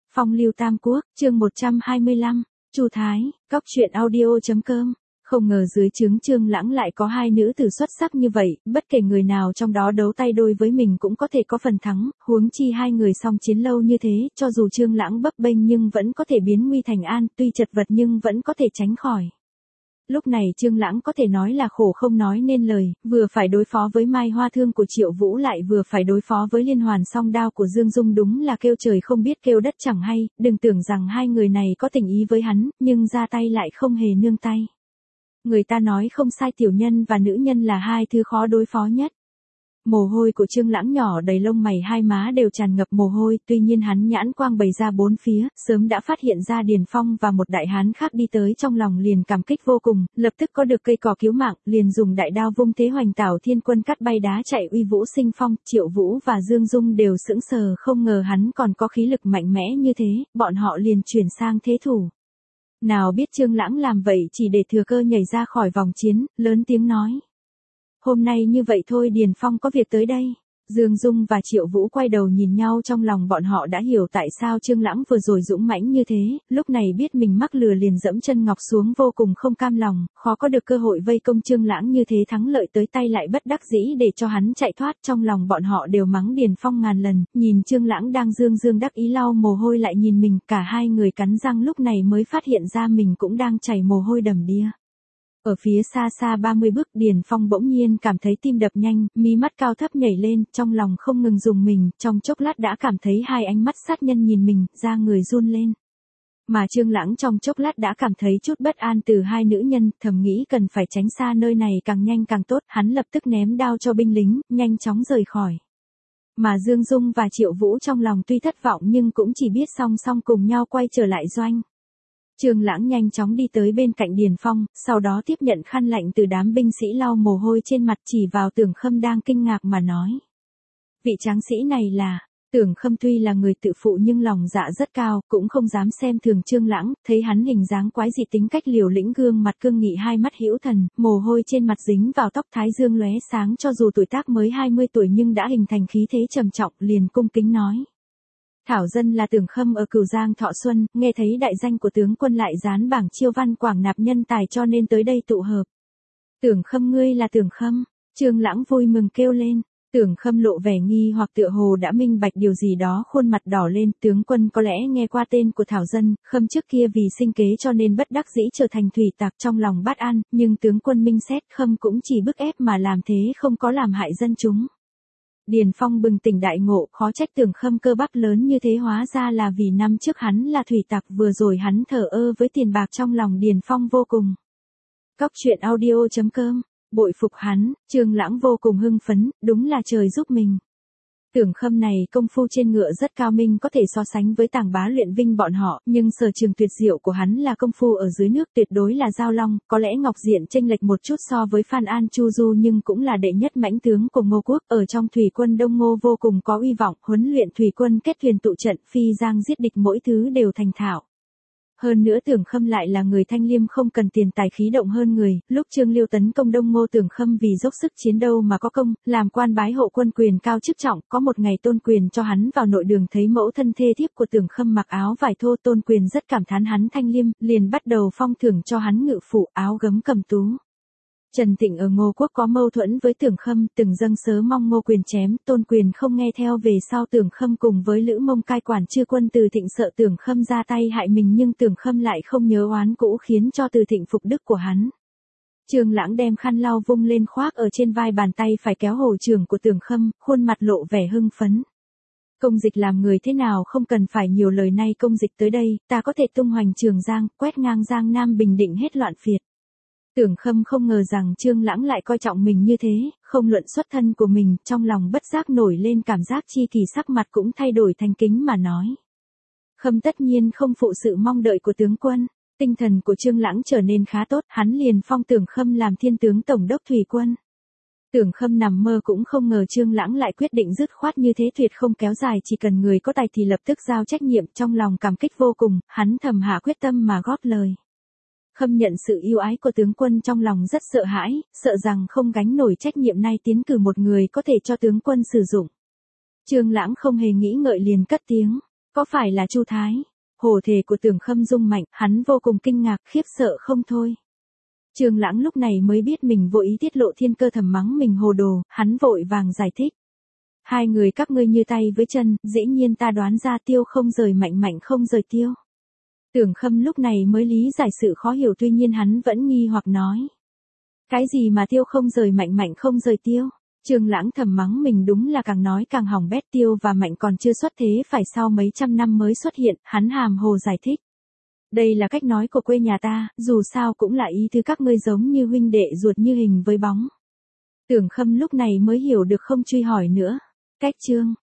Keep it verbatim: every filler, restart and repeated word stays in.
Phong lưu tam quốc, chương một trăm hai mươi lăm, Chu Thái, cóc truyện audio chấm com. Không ngờ dưới trướng Trương Lãng lại có hai nữ tử xuất sắc như vậy, bất kể người nào trong đó đấu tay đôi với mình cũng có thể có phần thắng, huống chi hai người song chiến lâu như thế, cho dù Trương Lãng bấp bênh nhưng vẫn có thể biến nguy thành an, tuy chật vật nhưng vẫn có thể tránh khỏi. Lúc này Trương Lãng có thể nói là khổ không nói nên lời, vừa phải đối phó với Mai Hoa Thương của Triệu Vũ lại vừa phải đối phó với liên hoàn song đao của Dương Dung, đúng là kêu trời không biết kêu đất chẳng hay, đừng tưởng rằng hai người này có tình ý với hắn, nhưng ra tay lại không hề nương tay. Người ta nói không sai, tiểu nhân và nữ nhân là hai thứ khó đối phó nhất. Mồ hôi của Trương Lãng nhỏ đầy lông mày, hai má đều tràn ngập mồ hôi, tuy nhiên hắn nhãn quang bày ra bốn phía, sớm đã phát hiện ra Điền Phong và một đại hán khác đi tới, trong lòng liền cảm kích vô cùng, lập tức có được cây cỏ cứu mạng, liền dùng đại đao vung thế hoành tảo thiên quân cắt bay đá chạy uy vũ sinh phong. Triệu Vũ và Dương Dung đều sững sờ, không ngờ hắn còn có khí lực mạnh mẽ như thế, bọn họ liền chuyển sang thế thủ. Nào biết Trương Lãng làm vậy chỉ để thừa cơ nhảy ra khỏi vòng chiến, lớn tiếng nói: "Hôm nay như vậy thôi, Điền Phong có việc tới đây." Dương Dung và Triệu Vũ quay đầu nhìn nhau, trong lòng bọn họ đã hiểu tại sao Trương Lãng vừa rồi dũng mãnh như thế, lúc này biết mình mắc lừa liền dẫm chân ngọc xuống, vô cùng không cam lòng, khó có được cơ hội vây công Trương Lãng như thế, thắng lợi tới tay lại bất đắc dĩ để cho hắn chạy thoát, trong lòng bọn họ đều mắng Điền Phong ngàn lần, nhìn Trương Lãng đang dương dương đắc ý lau mồ hôi lại nhìn mình, cả hai người cắn răng lúc này mới phát hiện ra mình cũng đang chảy mồ hôi đầm đìa. Ở phía xa xa ba mươi bước, Điền Phong bỗng nhiên cảm thấy tim đập nhanh, mí mắt cao thấp nhảy lên, trong lòng không ngừng rùng mình, trong chốc lát đã cảm thấy hai ánh mắt sát nhân nhìn mình, da người run lên. Mà Trương Lãng trong chốc lát đã cảm thấy chút bất an từ hai nữ nhân, thầm nghĩ cần phải tránh xa nơi này càng nhanh càng tốt, hắn lập tức ném đao cho binh lính, nhanh chóng rời khỏi. Mà Dương Dung và Triệu Vũ trong lòng tuy thất vọng nhưng cũng chỉ biết song song cùng nhau quay trở lại doanh. Trương Lãng nhanh chóng đi tới bên cạnh Điền Phong, sau đó tiếp nhận khăn lạnh từ đám binh sĩ lau mồ hôi trên mặt, chỉ vào Tưởng Khâm đang kinh ngạc mà nói: "Vị tráng sĩ này là..." Tưởng Khâm tuy là người tự phụ nhưng lòng dạ rất cao, cũng không dám xem thường Trương Lãng, thấy hắn hình dáng quái dị, tính cách liều lĩnh, gương mặt cương nghị, hai mắt hữu thần, mồ hôi trên mặt dính vào tóc, thái dương lóe sáng, cho dù tuổi tác mới hai mươi tuổi nhưng đã hình thành khí thế trầm trọng, liền cung kính nói: "Thảo dân là Tưởng Khâm ở Cửu Giang Thọ Xuân, nghe thấy đại danh của tướng quân lại dán bảng chiêu văn quảng nạp nhân tài cho nên tới đây tụ hợp." "Tưởng Khâm, ngươi là Tưởng Khâm?" Trương Lãng vui mừng kêu lên. Tưởng Khâm lộ vẻ nghi hoặc, tựa hồ đã minh bạch điều gì đó, khuôn mặt đỏ lên: "Tướng quân có lẽ nghe qua tên của Thảo dân, Khâm trước kia vì sinh kế cho nên bất đắc dĩ trở thành thủy tặc, trong lòng bất an, nhưng tướng quân minh xét, Khâm cũng chỉ bức ép mà làm thế, không có làm hại dân chúng." Điền Phong bừng tỉnh đại ngộ, khó trách Tưởng Khâm cơ bắp lớn như thế, hóa ra là vì năm trước hắn là thủy tặc, vừa rồi hắn thờ ơ với tiền bạc, trong lòng Điền Phong vô cùng. Cóc truyện audio chấm com. Bội phục hắn, Trương Lãng vô cùng hưng phấn, đúng là trời giúp mình. Tưởng Khâm này công phu trên ngựa rất cao minh, có thể so sánh với Tàng Bá Luyện Vinh bọn họ, nhưng sở trường tuyệt diệu của hắn là công phu ở dưới nước, tuyệt đối là giao long, có lẽ Ngọc Diện chênh lệch một chút so với Phan An Chu Du nhưng cũng là đệ nhất mãnh tướng của Ngô quốc, ở trong thủy quân Đông Ngô vô cùng có uy vọng, huấn luyện thủy quân, kết thuyền tụ trận, phi giang giết địch, mỗi thứ đều thành thạo. Hơn nữa Tưởng Khâm lại là người thanh liêm, không cần tiền tài, khí động hơn người, lúc Trương Liêu tấn công Đông Ngô, Tưởng Khâm vì dốc sức chiến đấu mà có công, làm quan bái hộ quân, quyền cao chức trọng, có một ngày Tôn Quyền cho hắn vào nội đường, thấy mẫu thân thê thiếp của Tưởng Khâm mặc áo vải thô, Tôn Quyền rất cảm thán hắn thanh liêm, liền bắt đầu phong thưởng cho hắn ngự phủ, áo gấm cầm tú. Trần Thịnh ở Ngô quốc có mâu thuẫn với Tưởng Khâm, từng dâng sớ mong Ngô Quyền chém, Tôn Quyền không nghe theo, về sau Tưởng Khâm cùng với Lữ Mông cai quản chư quân, Từ Thịnh sợ Tưởng Khâm ra tay hại mình nhưng Tưởng Khâm lại không nhớ oán cũ, khiến cho Từ Thịnh phục đức của hắn. Trương Lãng đem khăn lau vung lên khoác ở trên vai, bàn tay phải kéo hổ trưởng của Tưởng Khâm, khuôn mặt lộ vẻ hưng phấn. "Công dịch làm người thế nào không cần phải nhiều lời, nay công dịch tới đây, ta có thể tung hoành Trường Giang, quét ngang Giang Nam, bình định hết loạn phiệt." Tưởng Khâm không ngờ rằng Trương Lãng lại coi trọng mình như thế, không luận xuất thân của mình, trong lòng bất giác nổi lên cảm giác chi kỳ, sắc mặt cũng thay đổi thành kính mà nói: "Khâm tất nhiên không phụ sự mong đợi của tướng quân." Tinh thần của Trương Lãng trở nên khá tốt, hắn liền phong Tưởng Khâm làm thiên tướng tổng đốc thủy quân. Tưởng Khâm nằm mơ cũng không ngờ Trương Lãng lại quyết định dứt khoát như thế, tuyệt không kéo dài, chỉ cần người có tài thì lập tức giao trách nhiệm, trong lòng cảm kích vô cùng, hắn thầm hạ quyết tâm mà góp lời. Khâm nhận sự yêu ái của tướng quân, trong lòng rất sợ hãi, sợ rằng không gánh nổi trách nhiệm, nay tiến cử một người có thể cho tướng quân sử dụng. Trương Lãng không hề nghĩ ngợi liền cất tiếng: Có phải là Chu Thái? Hồ thể của Tưởng Khâm rung mạnh, hắn vô cùng kinh ngạc, khiếp sợ không thôi. Trương Lãng lúc này mới biết mình vô ý tiết lộ thiên cơ, thầm mắng mình hồ đồ, hắn vội vàng giải thích. Hai người các ngươi như tay với chân, dĩ nhiên ta đoán ra Tiêu không rời Mạnh, Mạnh không rời Tiêu. Tưởng Khâm lúc này mới lý giải sự khó hiểu, tuy nhiên hắn vẫn nghi hoặc nói. Cái gì mà Tiêu không rời Mạnh, Mạnh không rời Tiêu? Trương Lãng thầm mắng mình đúng là càng nói càng hỏng bét, Tiêu và Mạnh còn chưa xuất thế phải sau mấy trăm năm mới xuất hiện, hắn hàm hồ giải thích. Đây là cách nói của quê nhà ta, dù sao cũng là ý tứ các ngươi giống như huynh đệ ruột như hình với bóng. Tưởng Khâm lúc này mới hiểu được, không truy hỏi nữa. Cách chương